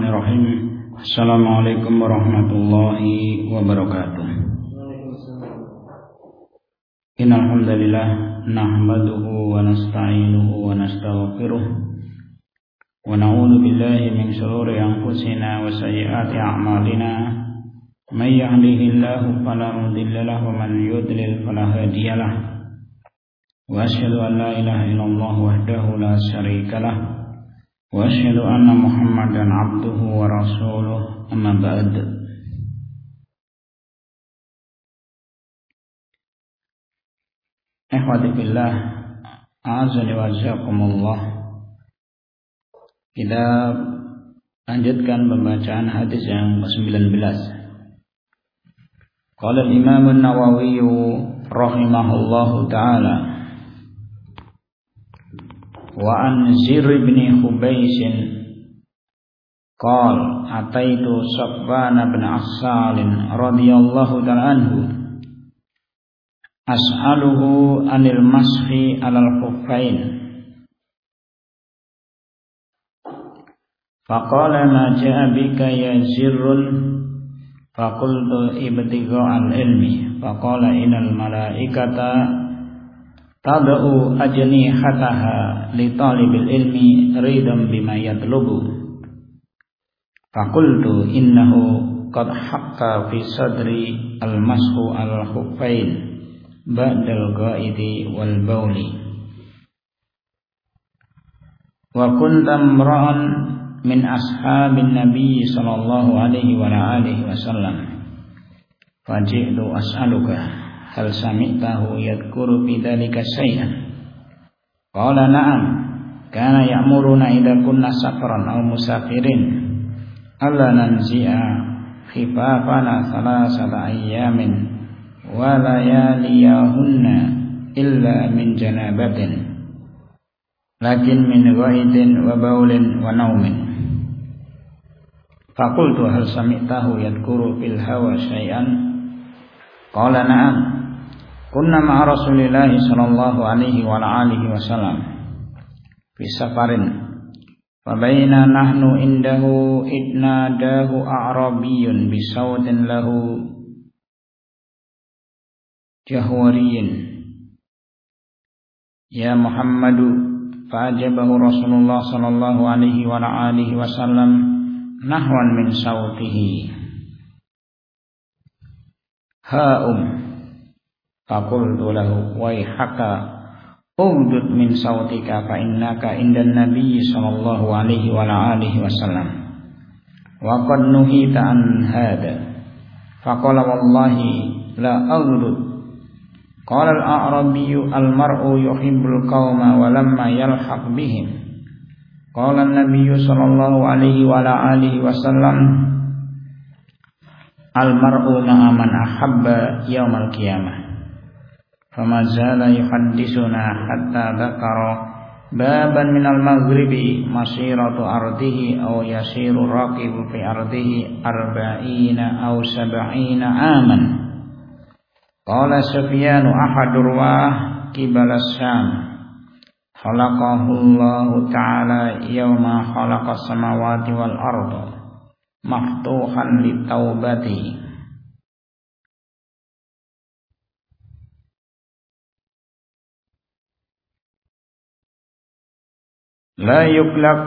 Bismillahirrahmanirrahim. Assalamualaikum warahmatullahi wabarakatuh. Innal hamdalillah nahmaduhu wa nasta'inuhu wa nastaghfiruh wa na'udzu billahi min shururi anfusina wa sayyiati a'malina. May yahdihillahu fala mudilla lahu wa man yudlil fala hadiya lahu. Wa asyhadu an la ilaha illallah wahdahu la syarika lahu. Wa asyhadu anna Muhammadan abduhu wa rasuluh, amma ba'd. Ikhwati fillah, a'azzani wa jzakumullah. Kita lanjutkan pembacaan hadis yang ke-19. Qala al-Imam an-Nawawi rahimahullahu ta'ala, wa an Zir bin Hubais qala ataitu Safwan bin Assal radhiyallahu ta'ala anhu as'aluhu anil mashi 'alal khuffain faqala ma ja'a bika ya Zirrun faqultu ibtigha'al ilmi faqala innal malaikata tad'u ajnihataha li talibil ilmi ridan bima yatlubu faqultu innahu qad haqqa fi sadri al-mashu al-khuffain ba'dal ghaidi wal bauli wa kunta imra'an min ashabin nabiy sallallahu alaihi wa alihi wasallam faji'tu as'aluka hal sami'tahu yadhkuru fi dhalika syai'an qala na'am kana ya'muruna idza kunna safaran aw musafirin alla nanzi'a khifafana salasata ayyamin wa layaliyahunna illa min janabatin lakin min ghaidin wa baulin wa naumin faqultu hal sami'tahu yadhkuru fil hawa syai'an qala na'am kunna ma'a Rasulillahi sallallahu alaihi wa alihi wasallam fi safarin fa baina nahnu indahu idnadahu a'rabiyyun bi sautin lahu jahwariyin ya Muhammadu fa'ajabahu Rasulullah sallallahu alaihi wa alihi wasallam nahwan min sautihi ha'um faqultu lahu waihaka ugdud min sautika fa innaka indan nabiy sallallahu alaihi wa alihi wasallam wa qad nuhita an hada faqala wallahi la aghdud qala al-a'rabiyyu al-mar'u yuhibbul qauma wa lamma yalhaq bihim qala an-nabiyyu sallallahu alaihi wa alihi wasallam al-mar'u ma'a man ahabba yaumal qiyamah fama zala yuhaddisuna hatta dzakara baban minal maghribi masiratu ardihi aw yasiru raqibu fi ardihi 40 aw 70 aman qala Sufyanu ahadur wa qibala Syam khalaqahu Allah ta'ala yawma khalaqas samawati wal arda maftuhan litaubati la yuklaq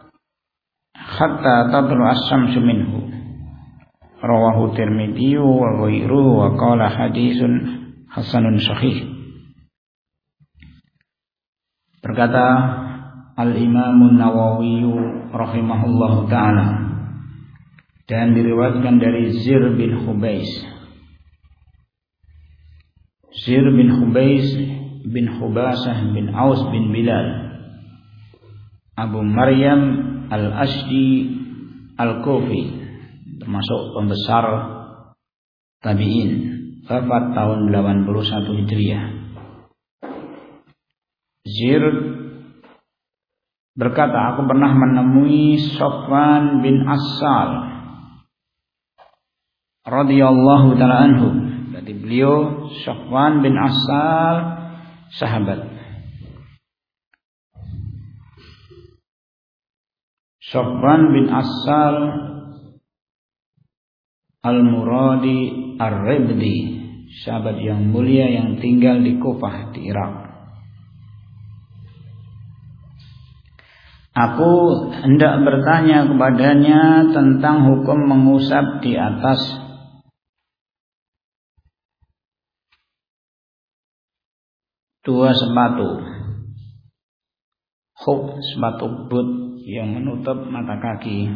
hatta tadlu as-samsu minhu rawahu Tirmidzi wa ghairuhu wa qala haditsun hasanun sahih. Berkata Al-Imam an-Nawawi rahimahullahu ta'ala, dan diriwayatkan dari Zir bin Hubais. Zir bin Hubais bin Hubasah bin Aus bin Bilal Abu Maryam al-Ashdi al-Kufi, termasuk pembesar tabi'in, wafat tahun 81 Hijriah. Zir berkata, aku pernah menemui Safwan bin Assal radhiyallahu ta'ala anhu. Berarti beliau Safwan bin Assal sahabat. Sofwan bin Asal Al-Muradi Ar-Ribdi, sahabat yang mulia yang tinggal di Kufah di Irak. Aku hendak bertanya kepadanya tentang hukum mengusap di atas dua sepatu, khuf, sepatu boot yang menutup mata kaki,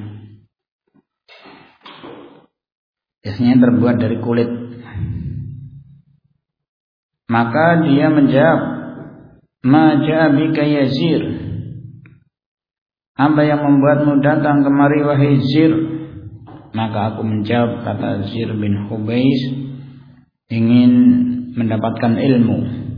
biasanya terbuat dari kulit. Maka dia menjawab, "Ma ja'a bika ya Zir?" Apa yang membuatmu datang kemari wahai Zir? Maka aku menjawab, kata Zir bin Hubais, ingin mendapatkan ilmu.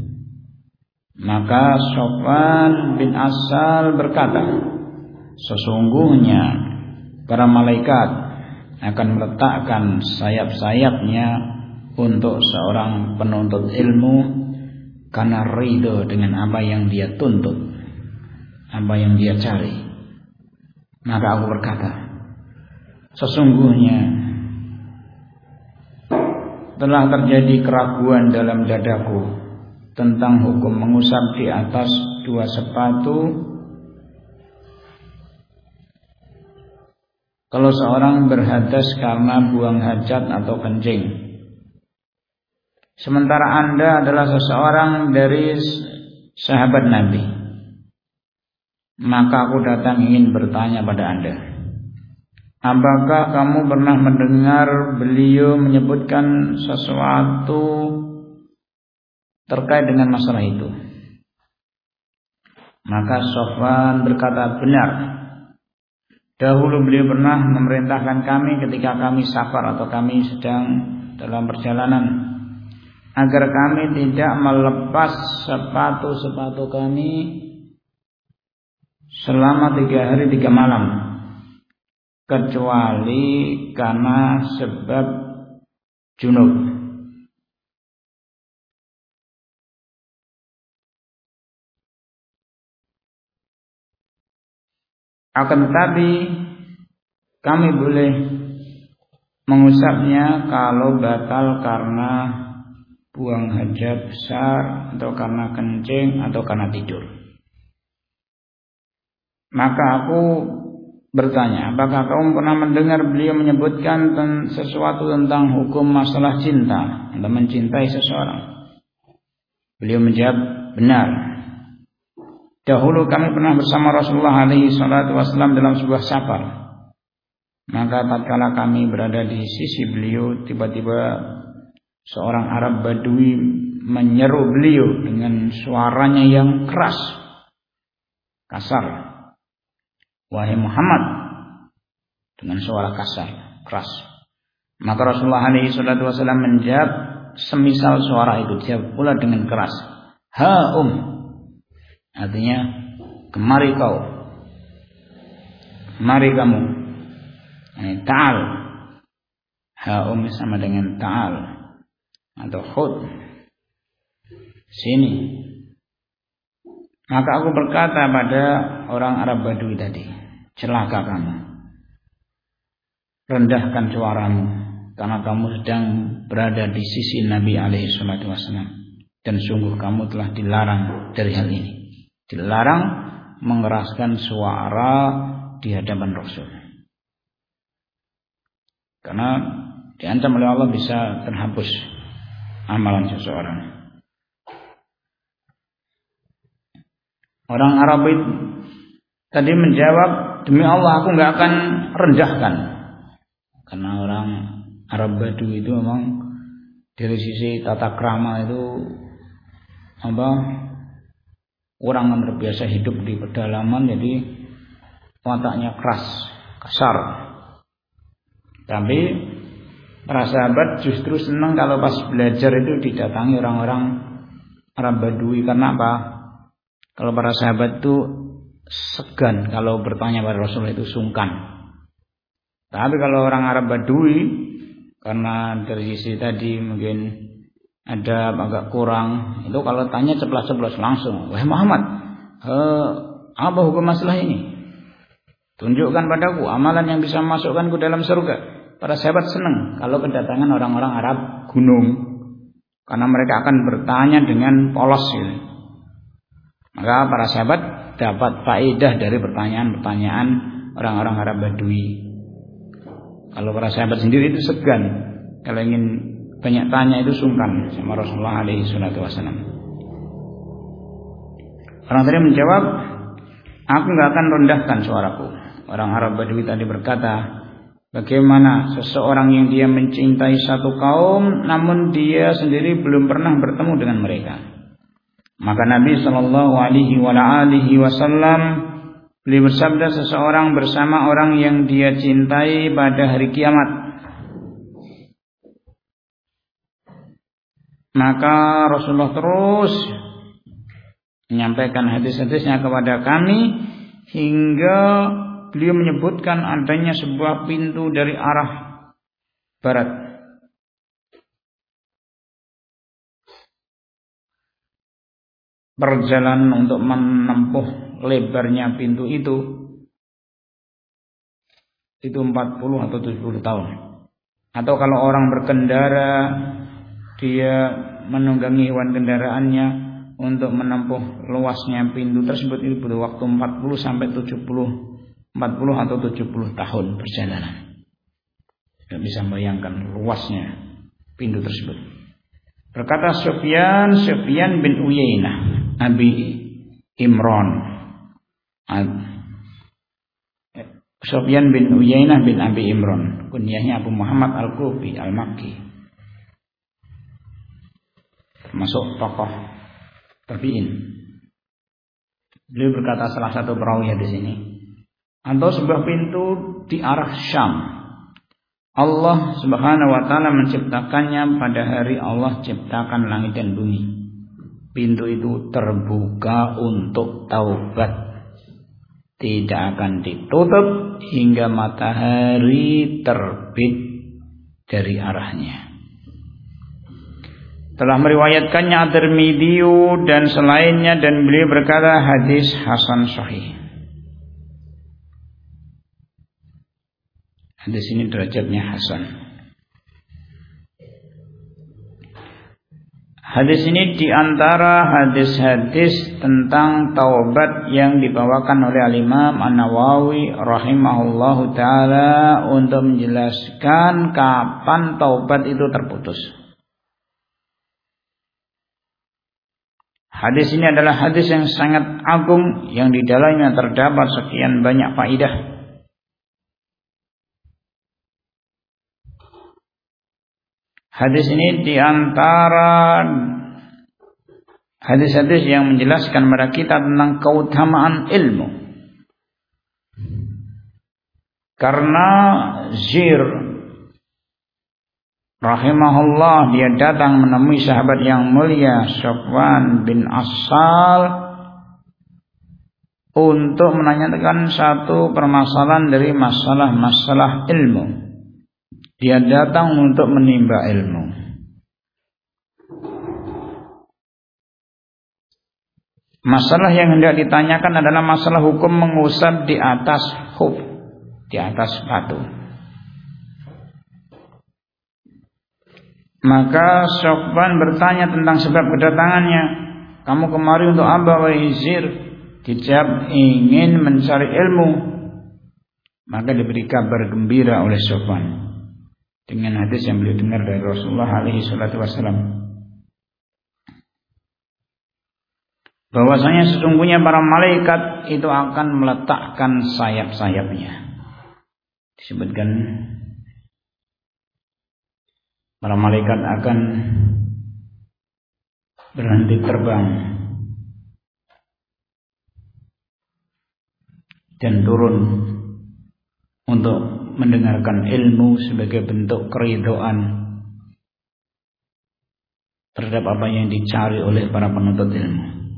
Maka Sofwan bin Asal berkata, sesungguhnya para malaikat akan meletakkan sayap-sayapnya untuk seorang penuntut ilmu karena ridho dengan apa yang dia tuntut, apa yang dia cari. Maka aku berkata, sesungguhnya telah terjadi keraguan dalam dadaku tentang hukum mengusap di atas dua sepatu kalau seorang berhadas karena buang hajat atau kencing. Sementara Anda adalah seseorang dari sahabat Nabi. Maka aku datang ingin bertanya pada Anda, apakah kamu pernah mendengar beliau menyebutkan sesuatu terkait dengan masalah itu? Maka Sofwan berkata, benar. Dahulu beliau pernah memerintahkan kami ketika kami safar atau kami sedang dalam perjalanan, agar kami tidak melepas sepatu-sepatu kami selama 3 hari 3 malam, kecuali karena sebab junub. Akan tetapi kami boleh mengusapnya kalau batal karena buang hajat besar, atau karena kencing, atau karena tidur. Maka aku bertanya, apakah kamu pernah mendengar beliau menyebutkan sesuatu tentang hukum masalah cinta atau mencintai seseorang? Beliau menjawab, benar. Dahulu kami pernah bersama Rasulullah SAW dalam sebuah safar. Maka tatkala kami berada di sisi beliau, tiba-tiba seorang Arab Badui menyeru beliau dengan suaranya yang keras, kasar. Wahai Muhammad, dengan suara kasar, keras. Maka Rasulullah SAW menjawab semisal suara itu, dia pula dengan keras. Ha artinya kemari kau, mari kamu. Ta'al. Ha sama dengan ta'al atau khud, sini. Maka aku berkata pada orang Arab Badui tadi, celaka kamu, rendahkan suaramu, karena kamu sedang berada di sisi Nabi SAW, dan sungguh kamu telah dilarang dari hal ini, dilarang mengeraskan suara di hadapan Rasul, karena diancam oleh Allah bisa terhapus amalan seseorang. Orang Arab itu tadi menjawab, demi Allah aku nggak akan rendahkan, karena orang Arab Badui itu memang dari sisi tata krama itu orang yang terbiasa hidup di pedalaman, jadi wataknya keras, kasar. Tapi para sahabat justru senang kalau pas belajar itu didatangi orang-orang Arab Badui. Karena apa? Kalau para sahabat itu segan kalau bertanya pada Rasul, itu sungkan. Tapi kalau orang Arab Badui, karena dari sisi tadi mungkin ada agak kurang, itu kalau tanya ceplas-ceplos langsung, wahai Muhammad, apa hukum masalah ini? Tunjukkan padaku amalan yang bisa memasukkanku dalam surga. Para sahabat senang kalau kedatangan orang-orang Arab gunung, karena mereka akan bertanya dengan polos gitu. Maka para sahabat dapat faedah dari pertanyaan-pertanyaan orang-orang Arab Badui. Kalau para sahabat sendiri itu segan, kalau ingin banyak tanya itu sungkan sama Rasulullah alaihi salatu wasallam. Orang tadi menjawab, aku enggak akan rendahkan suaraku. Orang Arab Badui tadi berkata, bagaimana seseorang yang dia mencintai satu kaum namun dia sendiri belum pernah bertemu dengan mereka. Maka Nabi sallallahu alaihi wasallam beliau bersabda, seseorang bersama orang yang dia cintai pada hari kiamat, maka Rasulullah terus menyampaikan hadis-hadisnya kepada kami hingga beliau menyebutkan adanya sebuah pintu dari arah barat. Perjalanan untuk menempuh lebarnya pintu itu 40 atau 70 tahun. Atau kalau orang berkendara, dia menunggangi hewan kendaraannya untuk menempuh luasnya pintu tersebut, itu butuh waktu 40 atau 70 tahun perjalanan. Tidak bisa membayangkan luasnya pintu tersebut. Berkata Sufyan bin Uyainah Abi Imran, Sufyan bin Uyainah bin Abi Imran, kunyahnya Abu Muhammad Al-Kufi Al-Makki, termasuk tokoh tabi'in. Beliau berkata salah satu perawi hadis ini, atau sebuah pintu di arah Syam. Allah Subhanahu wa taala menciptakannya pada hari Allah ciptakan langit dan bumi. Pintu itu terbuka untuk taubat, tidak akan ditutup hingga matahari terbit dari arahnya. Telah meriwayatkannya At-Tirmidzi dan selainnya, dan beliau berkata hadis hasan sahih. Hadis ini derajatnya hasan. Hadis ini diantara hadis-hadis tentang taubat yang dibawakan oleh Al-Imam An-Nawawi rahimahullahu ta'ala untuk menjelaskan kapan taubat itu terputus. Hadis ini adalah hadis yang sangat agung, yang di dalamnya terdapat sekian banyak faedah. Hadis ini diantara hadis-hadis yang menjelaskan kepada kita tentang keutamaan ilmu. Karena Zir rahimahullah, dia datang menemui sahabat yang mulia Sofwan bin Asal untuk menanyakan satu permasalahan dari masalah-masalah ilmu. Dia datang untuk menimba ilmu. Masalah yang hendak ditanyakan adalah masalah hukum mengusap di atas khuf, di atas sepatu. Maka Sofwan bertanya tentang sebab kedatangannya. Kamu kemari untuk apa, wahai Zir? Dijawab, ingin mencari ilmu. Maka diberi kabar gembira oleh Sofwan dengan hadis yang beliau dengar dari Rasulullah alaihi salatu wasallam, bahwasanya sesungguhnya para malaikat itu akan meletakkan sayap-sayapnya. Disebutkan para malaikat akan berhenti terbang dan turun untuk mendengarkan ilmu sebagai bentuk keridhaan terhadap apa yang dicari oleh para penuntut ilmu.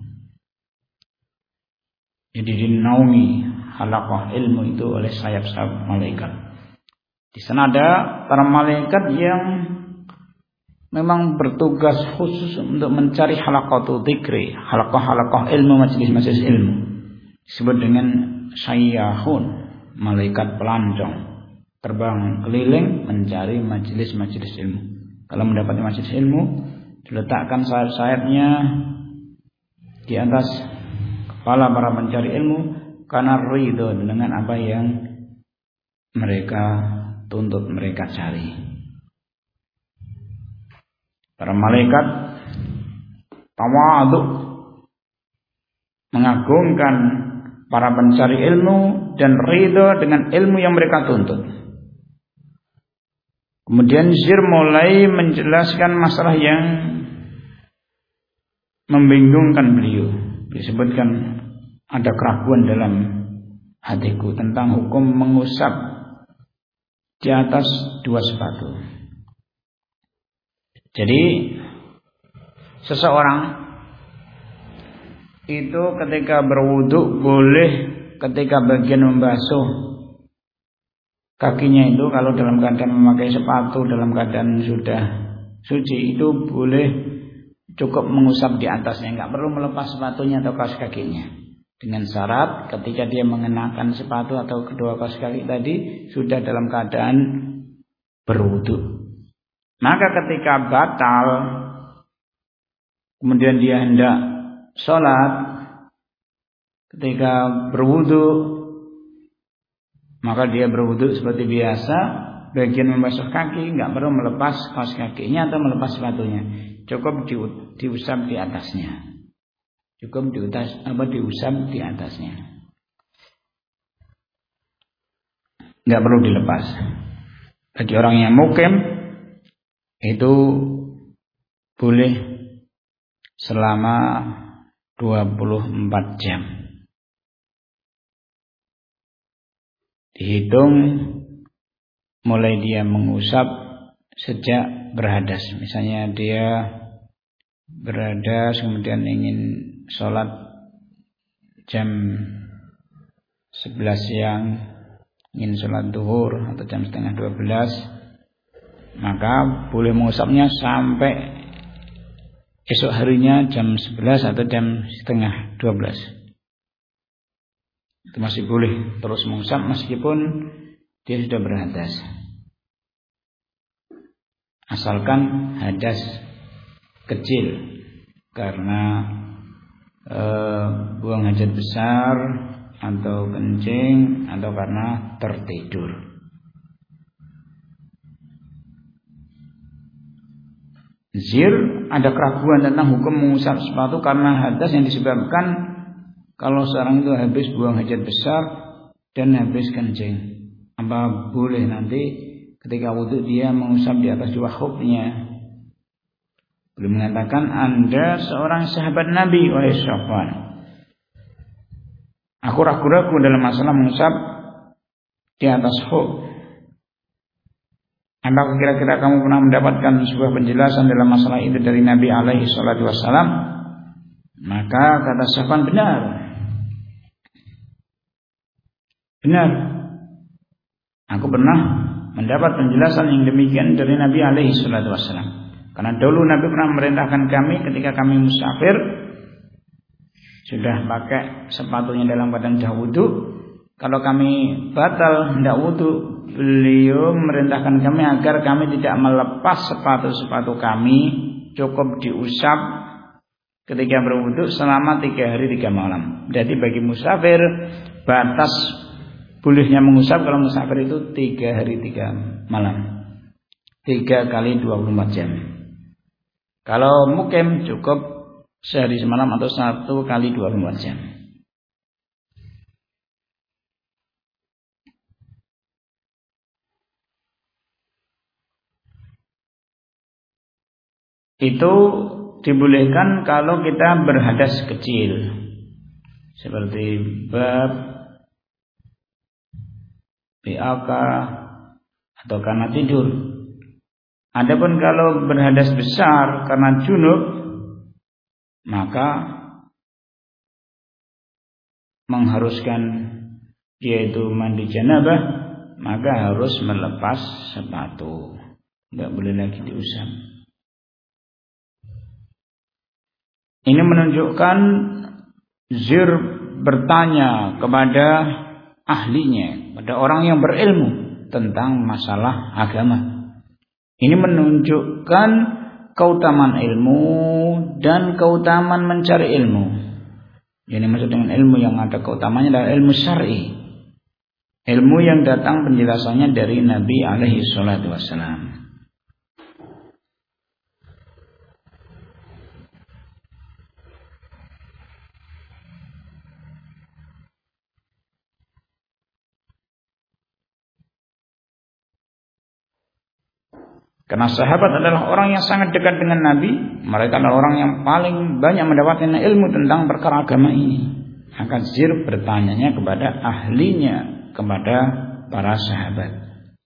Jadi dinaungi halaqah ilmu itu oleh sayap-sayap malaikat. Di sana ada para malaikat yang memang bertugas khusus untuk mencari halaqatu dzikri, halaqah-halaqah ilmu, majelis-majelis ilmu. Disebut dengan sayyahun. malaikat pelancong, terbang keliling mencari majelis-majelis ilmu. Kalau mendapat majelis ilmu, diletakkan sayap-sayapnya di atas kepala para pencari ilmu karena ridho dengan apa yang mereka tuntut, mereka cari. Para malaikat tawadhu, mengagungkan para pencari ilmu dan ridho dengan ilmu yang mereka tuntut. Kemudian Zir mulai menjelaskan masalah yang membingungkan beliau. Disebutkan ada keraguan dalam hatiku tentang hukum mengusap di atas dua sepatu. Jadi seseorang itu ketika berwudu boleh ketika bagian membasuh kakinya itu, kalau dalam keadaan memakai sepatu dalam keadaan sudah suci, itu boleh cukup mengusap di atasnya, nggak perlu melepas sepatunya atau kaos kakinya, dengan syarat ketika dia mengenakan sepatu atau kedua kaos kaki tadi sudah dalam keadaan berwudu. Maka ketika batal kemudian dia hendak sholat, ketika berwudu, maka dia berwudu seperti biasa, bagian membasuh kaki nggak perlu melepas kaos kakinya atau melepas sepatunya, cukup diusap di atasnya, cukup diusap di atasnya, nggak perlu dilepas. Bagi orang yang mukim itu boleh selama 24 jam. Dihitung mulai dia mengusap sejak berhadas. Misalnya dia berhadas kemudian ingin sholat jam 11 siang, ingin sholat duhur atau jam setengah 12, maka boleh mengusapnya sampai esok harinya jam 11 atau jam setengah 12. Itu masih boleh terus mengusap meskipun dia sudah berhadas, asalkan hadas kecil karena buang hajat besar atau kencing atau karena tertidur. Zir ada keraguan tentang hukum mengusap sepatu karena hadas yang disebabkan kalau seorang itu habis buang hajat besar dan habis kencing. Apa boleh nanti ketika wudhu dia mengusap di atas dua khufnya? Beliau mengatakan, Anda seorang sahabat Nabi, wahai Safwan. Aku ragu-ragu dalam masalah mengusap di atas khuf. Apakah kira-kira kamu pernah mendapatkan sebuah penjelasan dalam masalah itu dari Nabi alaihi salatu wassalam? Maka kata Safwan, benar. Benar. Aku pernah mendapat penjelasan yang demikian dari Nabi alaihi salatu wassalam. Karena dulu Nabi pernah memerintahkan kami ketika kami musafir, sudah pakai sepatunya dalam keadaan dah wudu, kalau kami batal hendak wudu, beliau memerintahkan kami agar kami tidak melepas sepatu-sepatu kami, cukup diusap ketika berwudu selama 3 hari 3 malam. Jadi bagi musafir batas bolehnya mengusap kalau musafir itu 3 hari 3 malam, 3 kali 24 jam. Kalau mukim cukup sehari semalam atau 1 kali 24 jam. Itu dibolehkan kalau kita berhadas kecil, seperti bab, BAK, atau karena tidur. Adapun kalau berhadas besar karena junub, maka mengharuskan dia itu mandi janabah, maka harus melepas sepatu, tidak boleh lagi diusap. Ini menunjukkan Zir bertanya kepada ahlinya, pada orang yang berilmu tentang masalah agama. Ini menunjukkan keutamaan ilmu dan keutamaan mencari ilmu. Yang dimaksud dengan ilmu yang ada keutamaannya adalah ilmu syar'i. Ilmu yang datang penjelasannya dari Nabi alaihi salatu wassalam. Karena sahabat adalah orang yang sangat dekat dengan Nabi. Mereka adalah orang yang paling banyak mendapatkan ilmu tentang perkara agama ini. Maka Zir bertanyanya kepada ahlinya, kepada para sahabat.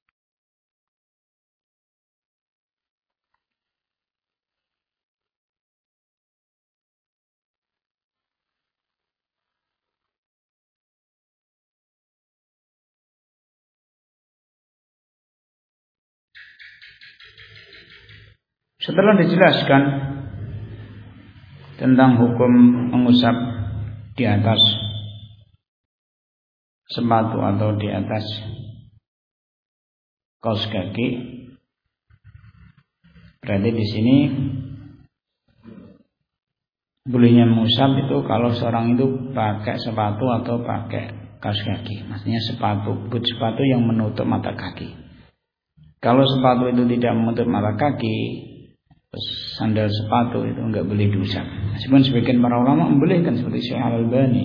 Setelah dijelaskan tentang hukum mengusap di atas sepatu atau di atas kaos kaki, berarti di sini bolehnya mengusap itu kalau seorang itu pakai sepatu atau pakai kaos kaki. Maksudnya boot sepatu yang menutup mata kaki. Kalau sepatu itu tidak menutup mata kaki, sandal sepatu itu enggak boleh diusap. Meskipun sebagian para ulama membolehkan seperti Syekh Al-Albani.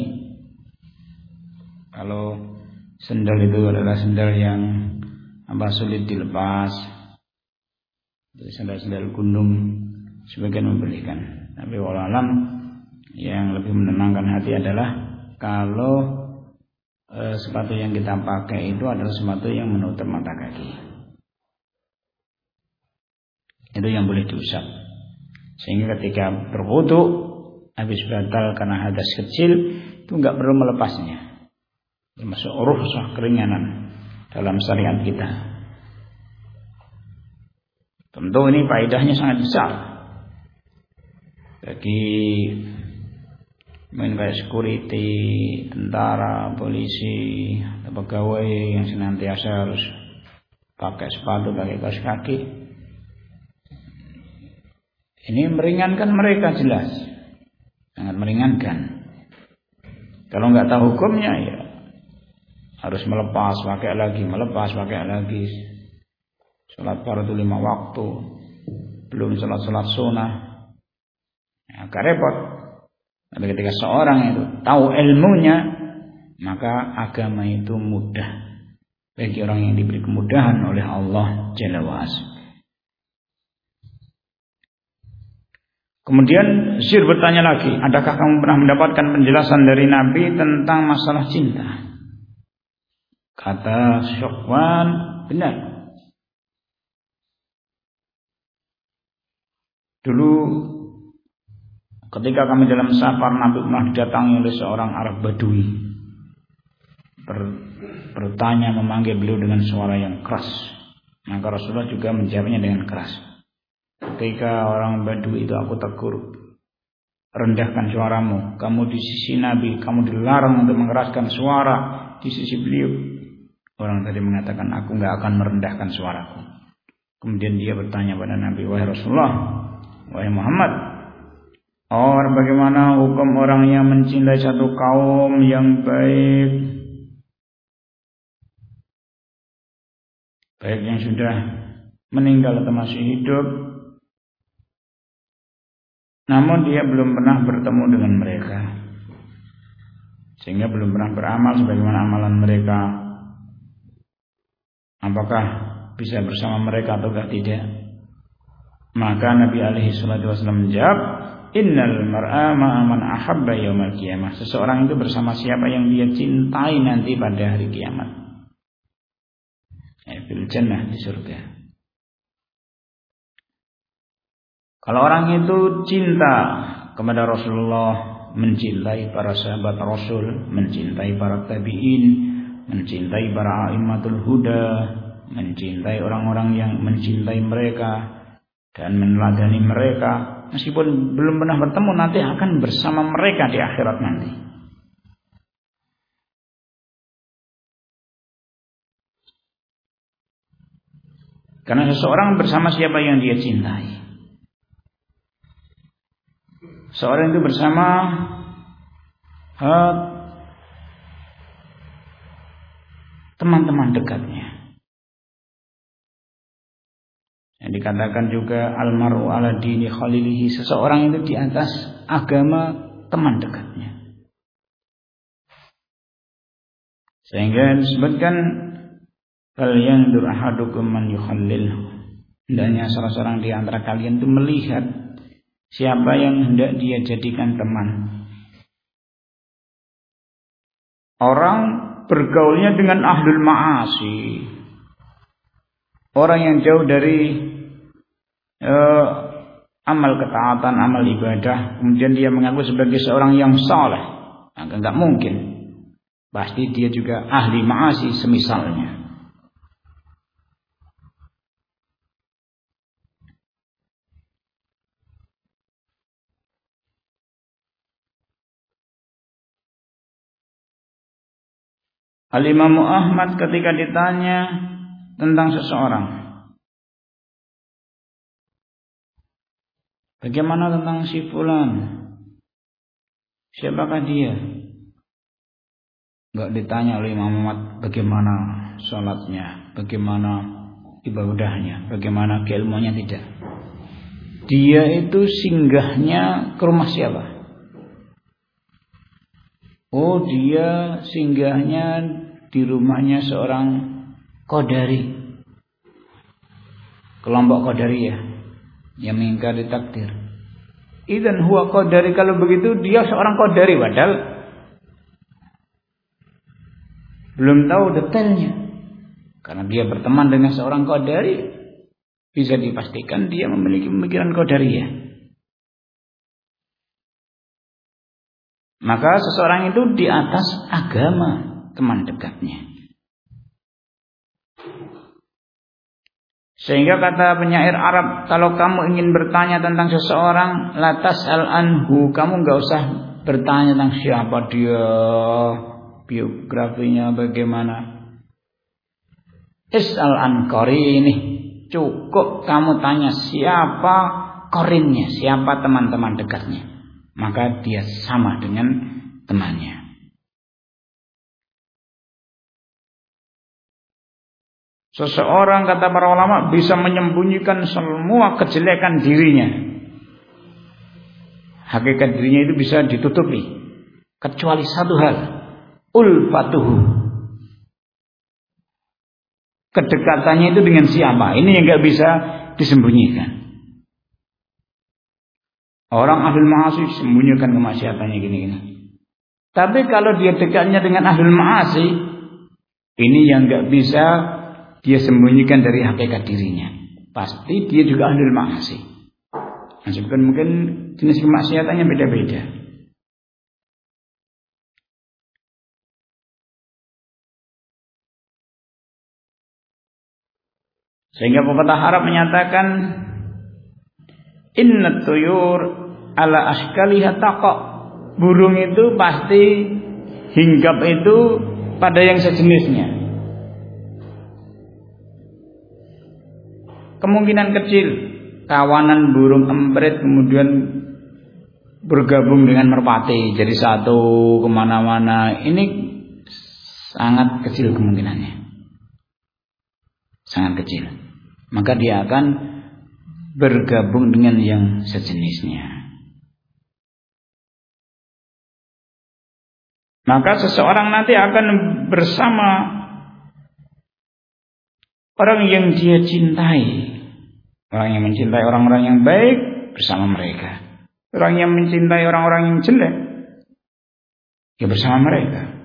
Kalau sandal itu adalah sandal yang sulit dilepas, sandal-sandal gunung, sebagian membolehkan. Tapi wallahu alam yang lebih menenangkan hati adalah kalau sepatu yang kita pakai itu adalah sepatu yang menutup mata kaki. Itu yang boleh diusap. Sehingga ketika berwudu habis batal karena hadas kecil itu enggak perlu melepasnya. Termasuk rukhsah keringanan dalam syariat kita. Tentu ini faedahnya sangat besar bagi kayak security, tentara, polisi, atau pegawai yang senantiasa harus pakai sepatu, pakai kaos kaki. Ini meringankan mereka, jelas sangat meringankan. Kalau nggak tahu hukumnya ya harus melepas pakai lagi. Salat fardu 5 waktu, belum salat sunnah, agak repot. Tapi ketika seorang itu tahu ilmunya, maka agama itu mudah bagi orang yang diberi kemudahan oleh Allah Jalla wa'ala. Kemudian Zir bertanya lagi, adakah kamu pernah mendapatkan penjelasan dari Nabi tentang masalah cinta? Kata Syukwan, benar. Dulu ketika kami dalam safar, Nabi pernah didatangi oleh seorang Arab Badui. Bertanya, memanggil beliau dengan suara yang keras. Maka Rasulullah juga menjawabnya dengan keras. Ketika orang Badui itu aku tegur, rendahkan suaramu. Kamu di sisi Nabi, kamu dilarang untuk mengeraskan suara di sisi beliau. Orang tadi mengatakan, aku enggak akan merendahkan suaraku. Kemudian dia bertanya pada Nabi, wahai Rasulullah, wahai Muhammad, bagaimana hukum orang yang mencintai satu kaum yang baik yang sudah meninggal atau masih hidup, namun dia belum pernah bertemu dengan mereka, sehingga belum pernah beramal sebagaimana amalan mereka. Apakah bisa bersama mereka atau tidak? Maka Nabi alaihi salatu wasallam menjawab, innal mar'a ma'a man ahabba yaumal qiyamah. Seseorang itu bersama siapa yang dia cintai nanti pada hari kiamat. Fil jannah, di surga. Kalau orang itu cinta kepada Rasulullah, mencintai para sahabat Rasul, mencintai para tabi'in, mencintai para a'immatul huda, mencintai orang-orang yang mencintai mereka dan meneladani mereka, meskipun belum pernah bertemu, nanti akan bersama mereka di akhirat nanti. Karena seseorang bersama siapa yang dia cintai. Seorang itu bersama teman-teman dekatnya. Yang dikatakan juga almaru ala dini khalilihi, seseorang itu di atas agama teman dekatnya. Sehingga disebutkan fal yandur ahadukum man yukhallil. Hendaknya salah seorang di antara kalian itu melihat siapa yang hendak dia jadikan teman. Orang bergaulnya dengan ahlul ma'asi, orang yang jauh dari amal ketaatan, amal ibadah, kemudian dia mengaku sebagai seorang yang saleh, maka enggak mungkin. Pasti dia juga ahli ma'asi semisalnya. Al-Imam Ahmad ketika ditanya tentang seseorang, bagaimana tentang si fulan? Siapakah dia? Enggak ditanya oleh Imam Ahmad bagaimana sholatnya, bagaimana ibadahnya, bagaimana keilmuannya, tidak. Dia itu singgahnya ke rumah siapa? Oh, dia singgahnya di rumahnya seorang Qadari, kelompok Qadariyah yang mengingkari takdir. Idzan huwa Qadari, kalau begitu dia seorang Qadari, padahal belum tahu detailnya. Karena dia berteman dengan seorang Qadari, bisa dipastikan dia memiliki pemikiran Qadariyah. Maka seseorang itu di atas agama teman dekatnya. Sehingga kata penyair Arab, kalau kamu ingin bertanya tentang seseorang, la tas'al anhu, kamu enggak usah bertanya tentang siapa dia, biografinya bagaimana. Is'al an qarini, cukup kamu tanya siapa qarinnya, siapa teman-teman dekatnya. Maka dia sama dengan temannya. Seseorang, kata para ulama, bisa menyembunyikan semua kejelekan dirinya. Hakikat dirinya itu bisa ditutupi, kecuali satu hal, ulfatuhu, kedekatannya itu dengan siapa. Ini yang gak bisa disembunyikan. Orang ahlul ma'asi sembunyikan kemaksiatannya gini-gini. Tapi kalau dia dekatnya dengan ahlul ma'asi, ini yang gak bisa dia sembunyikan dari hakikat dirinya. Pasti dia juga ahlul ma'asi. Mungkin jenis kemaksiatannya beda-beda. Sehingga pepatah Arab menyatakan, inna tuyur ala ashkaliha taqa, burung itu pasti hinggap itu pada yang sejenisnya. Kemungkinan kecil kawanan burung emprit kemudian bergabung dengan merpati jadi satu kemana-mana. Ini sangat kecil kemungkinannya, sangat kecil. Maka dia akan bergabung dengan yang sejenisnya. Maka seseorang nanti akan bersama orang yang dia cintai. Orang yang mencintai orang-orang yang baik bersama mereka. Orang yang mencintai orang-orang yang jelek, ya bersama mereka.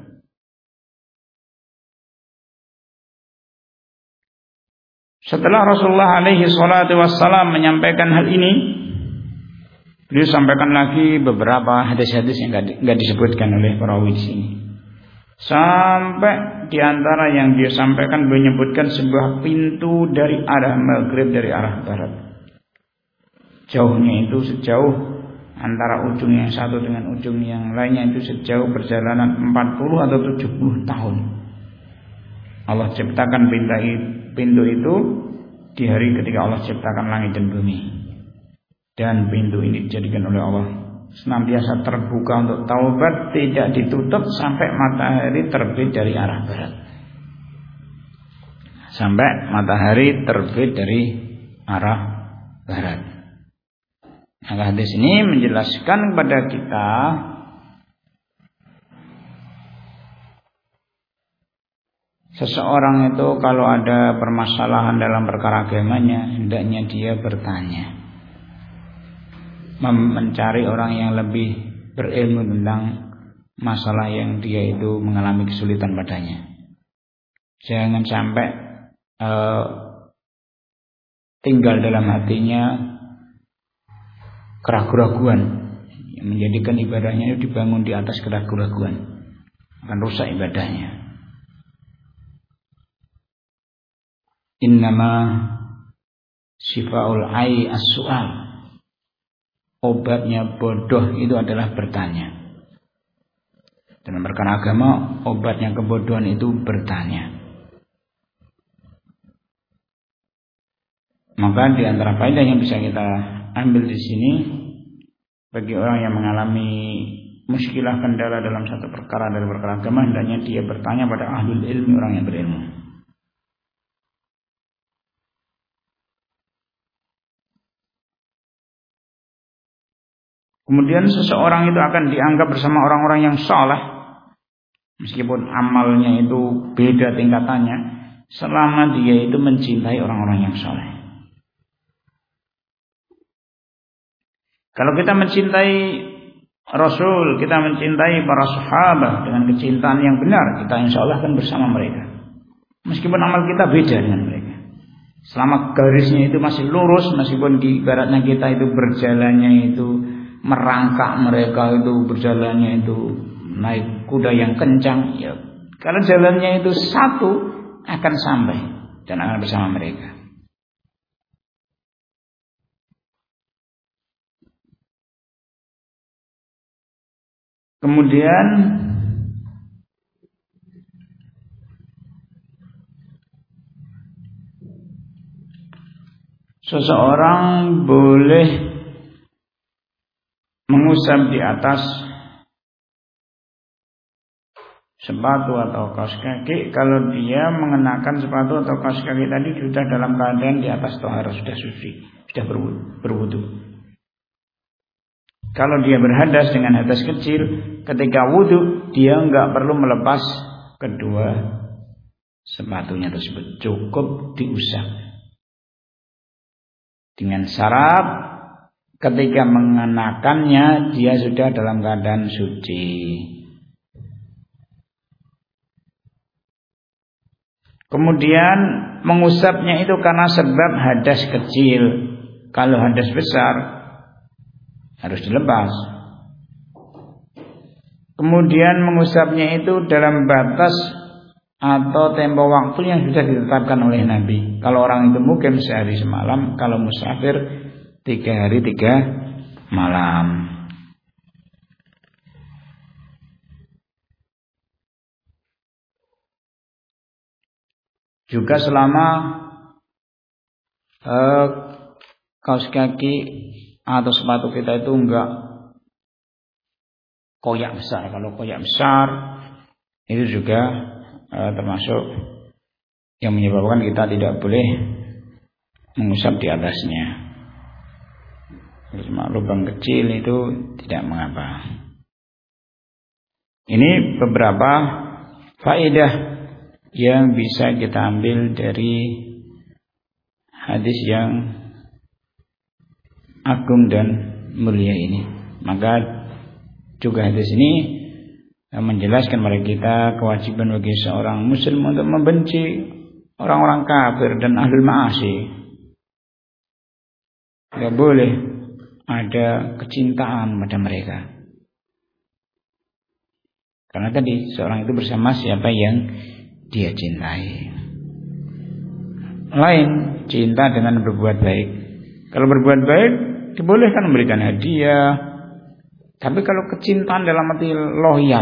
Setelah Rasulullah alaihi salatu wassalam menyampaikan hal ini, beliau sampaikan lagi beberapa hadis-hadis yang enggak disebutkan oleh perawi di sini. Sampai di antara yang dia sampaikan, beliau menyebutkan sebuah pintu dari arah maghrib, dari arah barat. Jauhnya itu sejauh antara ujung yang satu dengan ujung yang lainnya itu sejauh perjalanan 40 atau 70 tahun. Allah ciptakan pintu itu di hari ketika Allah ciptakan langit dan bumi. Dan pintu ini dijadikan oleh Allah senantiasa terbuka untuk taubat, tidak ditutup sampai matahari terbit dari arah barat. Sampai matahari terbit dari arah barat. Maka hadis ini menjelaskan kepada kita seseorang itu kalau ada permasalahan dalam perkara agamanya, hendaknya dia bertanya, mencari orang yang lebih berilmu tentang masalah yang dia itu mengalami kesulitan padanya. Jangan sampai tinggal dalam hatinya keraguan-raguan yang menjadikan ibadahnya itu dibangun di atas keraguan-raguan, akan rusak ibadahnya. Innama sifaul ai as-su'al. Obatnya bodoh itu adalah bertanya. Dalam perkara agama, obatnya kebodohan itu bertanya. Maka di antara faedah yang bisa kita ambil di sini, bagi orang yang mengalami muskilah kendala dalam satu perkara dari perkara agama, hendaknya dia bertanya pada ahlul ilmi, orang yang berilmu. Kemudian seseorang itu akan dianggap bersama orang-orang yang saleh, meskipun amalnya itu beda tingkatannya, selama dia itu mencintai orang-orang yang saleh. Kalau kita mencintai Rasul, kita mencintai para sahabat dengan kecintaan yang benar, kita insya Allah akan bersama mereka. Meskipun amal kita beda dengan mereka, selama garisnya itu masih lurus, meskipun ibaratnya kita itu berjalannya itu merangkak, mereka itu berjalannya itu naik kuda yang kencang, ya, kalau jalannya itu satu, akan sampai dan akan bersama mereka. Kemudian seseorang boleh mengusap di atas sepatu atau kaos kaki kalau dia mengenakan sepatu atau kaos kaki tadi sudah dalam keadaan di atas taharah, sudah suci, sudah berwudu. Kalau dia berhadas dengan hadas kecil, ketika wudu dia enggak perlu melepas kedua sepatunya tersebut, cukup diusap. Dengan syarat ketika mengenakannya dia sudah dalam keadaan suci. Kemudian mengusapnya itu karena sebab hadas kecil. Kalau hadas besar harus dilepas. Kemudian mengusapnya itu dalam batas atau tempo waktu yang sudah ditetapkan oleh Nabi. Kalau orang itu mukim sehari semalam, kalau musafir 3 hari 3 malam. Juga selama kaos kaki atau sepatu kita itu enggak koyak besar. Kalau koyak besar itu juga termasuk yang menyebabkan kita tidak boleh mengusap di atasnya. Cuma lubang kecil itu tidak mengapa. Ini beberapa faedah yang bisa kita ambil dari hadis yang agung dan mulia ini. Maka juga hadis ini menjelaskan kepada kita kewajiban bagi seorang muslim untuk membenci orang-orang kafir dan ahlul ma'asi. Tidak boleh ada kecintaan pada mereka, karena tadi seorang itu bersama siapa yang dia cintai. Lain cinta dengan berbuat baik. Kalau berbuat baik dibolehkan memberikan hadiah, tapi kalau kecintaan dalam arti loyal,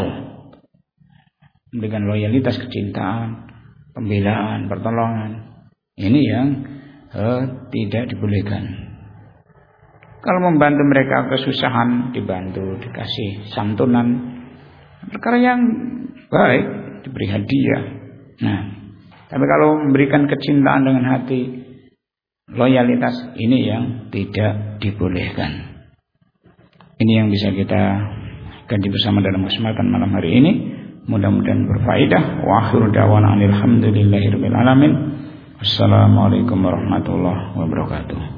memberikan loyalitas, kecintaan, pembelaan, pertolongan, ini yang tidak dibolehkan. Kalau membantu mereka kesusahan, dibantu, dikasih santunan, perkara yang baik, diberi hadiah. Nah, tapi kalau memberikan kecintaan dengan hati, loyalitas, ini yang tidak dibolehkan. Ini yang bisa kita kaji bersama dalam kesempatan malam hari ini. Mudah-mudahan berfaedah. Wa akhiru da'wana alhamdulillahirabbil alamin. Assalamualaikum warahmatullahi wabarakatuh.